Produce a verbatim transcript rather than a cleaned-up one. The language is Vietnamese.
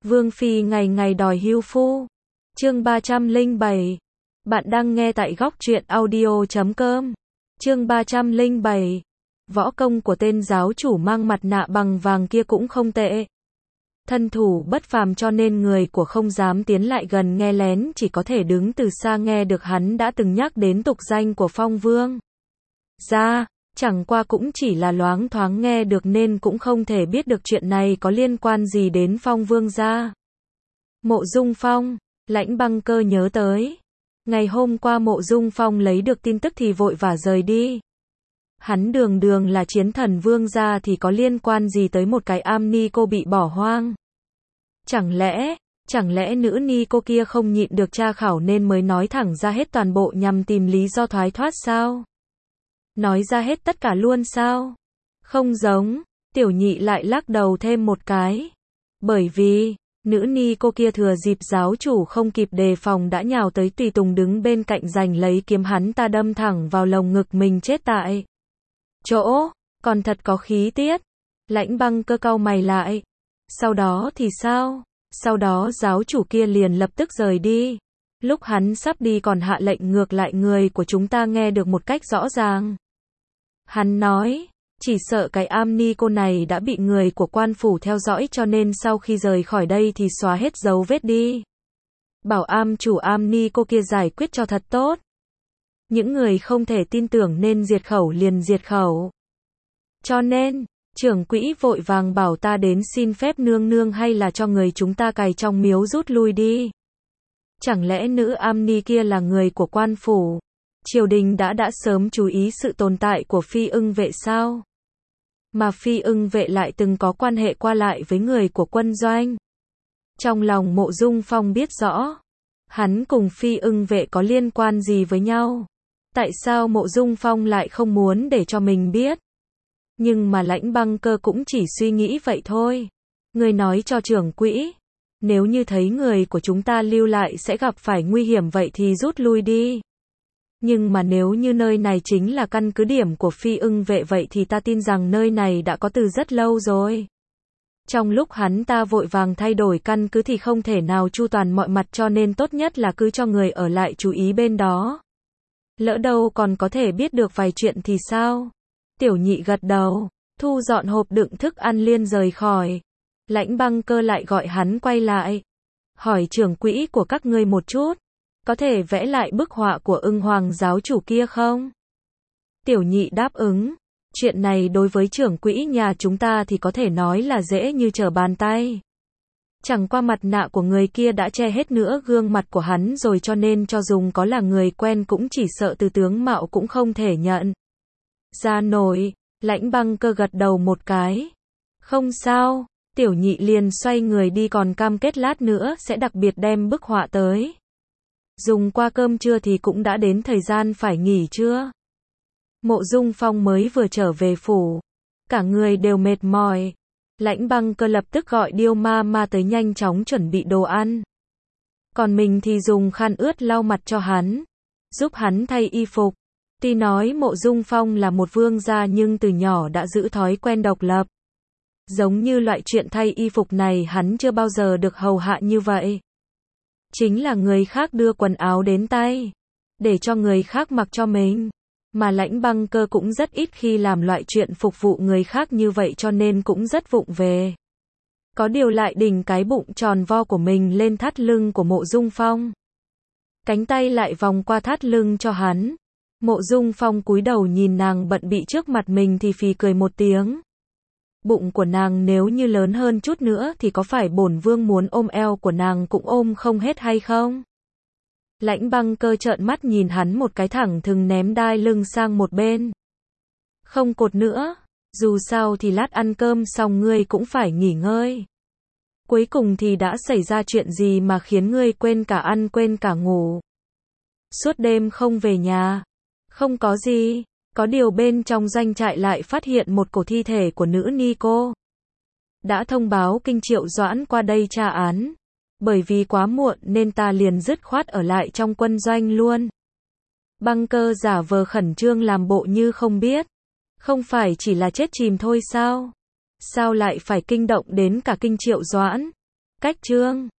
Vương Phi ngày ngày đòi hưu phu. Chương ba trăm lẻ bảy. Bạn đang nghe tại góc truyện audio chấm com. Chương ba trăm lẻ bảy. Võ công của tên giáo chủ mang mặt nạ bằng vàng kia cũng không tệ. Thân thủ bất phàm cho nên người của không dám tiến lại gần nghe lén, chỉ có thể đứng từ xa nghe được hắn đã từng nhắc đến tục danh của Phong Vương gia, chẳng qua cũng chỉ là loáng thoáng nghe được nên cũng không thể biết được chuyện này có liên quan gì đến Phong Vương gia. Mộ Dung Phong, Lãnh Băng Cơ nhớ tới. Ngày hôm qua Mộ Dung Phong lấy được tin tức thì vội vã rời đi. Hắn đường đường là chiến thần vương gia thì có liên quan gì tới một cái am ni cô bị bỏ hoang? Chẳng lẽ, chẳng lẽ nữ ni cô kia không nhịn được tra khảo nên mới nói thẳng ra hết toàn bộ nhằm tìm lý do thoái thoát sao? Nói ra hết tất cả luôn sao? Không giống, Tiểu Nhị lại lắc đầu thêm một cái. Bởi vì, nữ ni cô kia thừa dịp giáo chủ không kịp đề phòng đã nhào tới tùy tùng đứng bên cạnh giành lấy kiếm hắn ta đâm thẳng vào lồng ngực mình chết tại chỗ, còn thật có khí tiết. Lãnh Băng Cơ cau mày lại. Sau đó thì sao? Sau đó giáo chủ kia liền lập tức rời đi. Lúc hắn sắp đi còn hạ lệnh ngược lại người của chúng ta nghe được một cách rõ ràng. Hắn nói, chỉ sợ cái am ni cô này đã bị người của quan phủ theo dõi cho nên sau khi rời khỏi đây thì xóa hết dấu vết đi. Bảo am chủ am ni cô kia giải quyết cho thật tốt. Những người không thể tin tưởng nên diệt khẩu liền diệt khẩu. Cho nên, trưởng quỹ vội vàng bảo ta đến xin phép nương nương hay là cho người chúng ta cài trong miếu rút lui đi. Chẳng lẽ nữ am ni kia là người của quan phủ? Triều đình đã đã sớm chú ý sự tồn tại của Phi Ưng Vệ sao? Mà Phi Ưng Vệ lại từng có quan hệ qua lại với người của quân doanh. Trong lòng Mộ Dung Phong biết rõ, hắn cùng Phi Ưng Vệ có liên quan gì với nhau. Tại sao Mộ Dung Phong lại không muốn để cho mình biết? Nhưng mà Lãnh Băng Cơ cũng chỉ suy nghĩ vậy thôi. Người nói cho trưởng quỹ, nếu như thấy người của chúng ta lưu lại sẽ gặp phải nguy hiểm vậy thì rút lui đi. Nhưng mà nếu như nơi này chính là căn cứ điểm của Phi Ưng Vệ vậy thì ta tin rằng nơi này đã có từ rất lâu rồi. Trong lúc hắn ta vội vàng thay đổi căn cứ thì không thể nào chu toàn mọi mặt cho nên tốt nhất là cứ cho người ở lại chú ý bên đó. Lỡ đâu còn có thể biết được vài chuyện thì sao? Tiểu Nhị gật đầu, thu dọn hộp đựng thức ăn liền rời khỏi. Lãnh Băng Cơ lại gọi hắn quay lại. Hỏi trưởng quỹ của các ngươi một chút. Có thể vẽ lại bức họa của Ưng Hoàng giáo chủ kia không? Tiểu Nhị đáp ứng. Chuyện này đối với trưởng quỹ nhà chúng ta thì có thể nói là dễ như trở bàn tay. Chẳng qua mặt nạ của người kia đã che hết nữa gương mặt của hắn rồi cho nên cho dùng có là người quen cũng chỉ sợ từ tướng mạo cũng không thể nhận ra nổi. Lãnh Băng Cơ gật đầu một cái. Không sao, Tiểu Nhị liền xoay người đi còn cam kết lát nữa sẽ đặc biệt đem bức họa tới. Dùng qua cơm trưa thì cũng đã đến thời gian phải nghỉ trưa. Mộ Dung Phong mới vừa trở về phủ. Cả người đều mệt mỏi. Lãnh Băng Cơ lập tức gọi Điêu Ma Ma tới nhanh chóng chuẩn bị đồ ăn. Còn mình thì dùng khăn ướt lau mặt cho hắn. Giúp hắn thay y phục. Tuy nói Mộ Dung Phong là một vương gia nhưng từ nhỏ đã giữ thói quen độc lập. Giống như loại chuyện thay y phục này hắn chưa bao giờ được hầu hạ như vậy. Chính là người khác đưa quần áo đến tay. Để cho người khác mặc cho mình. Mà Lãnh Băng Cơ cũng rất ít khi làm loại chuyện phục vụ người khác như vậy cho nên cũng rất vụng về. Có điều lại đỉnh cái bụng tròn vo của mình lên thắt lưng của Mộ Dung Phong. Cánh tay lại vòng qua thắt lưng cho hắn. Mộ Dung Phong cúi đầu nhìn nàng bận bị trước mặt mình thì phì cười một tiếng. Bụng của nàng nếu như lớn hơn chút nữa thì có phải bổn vương muốn ôm eo của nàng cũng ôm không hết hay không? Lãnh Băng Cơ trợn mắt nhìn hắn một cái thẳng thừng ném đai lưng sang một bên. Không cột nữa, dù sao thì lát ăn cơm xong ngươi cũng phải nghỉ ngơi. Cuối cùng thì đã xảy ra chuyện gì mà khiến ngươi quên cả ăn quên cả ngủ? Suốt đêm không về nhà. Không có gì, có điều bên trong doanh trại lại phát hiện một cổ thi thể của nữ ni cô. Đã thông báo kinh Triệu Doãn qua đây tra án. Bởi vì quá muộn nên ta liền dứt khoát ở lại trong quân doanh luôn. Băng Cơ giả vờ khẩn trương làm bộ như không biết. Không phải chỉ là chết chìm thôi sao? Sao lại phải kinh động đến cả kinh Triệu Doãn? Cách chương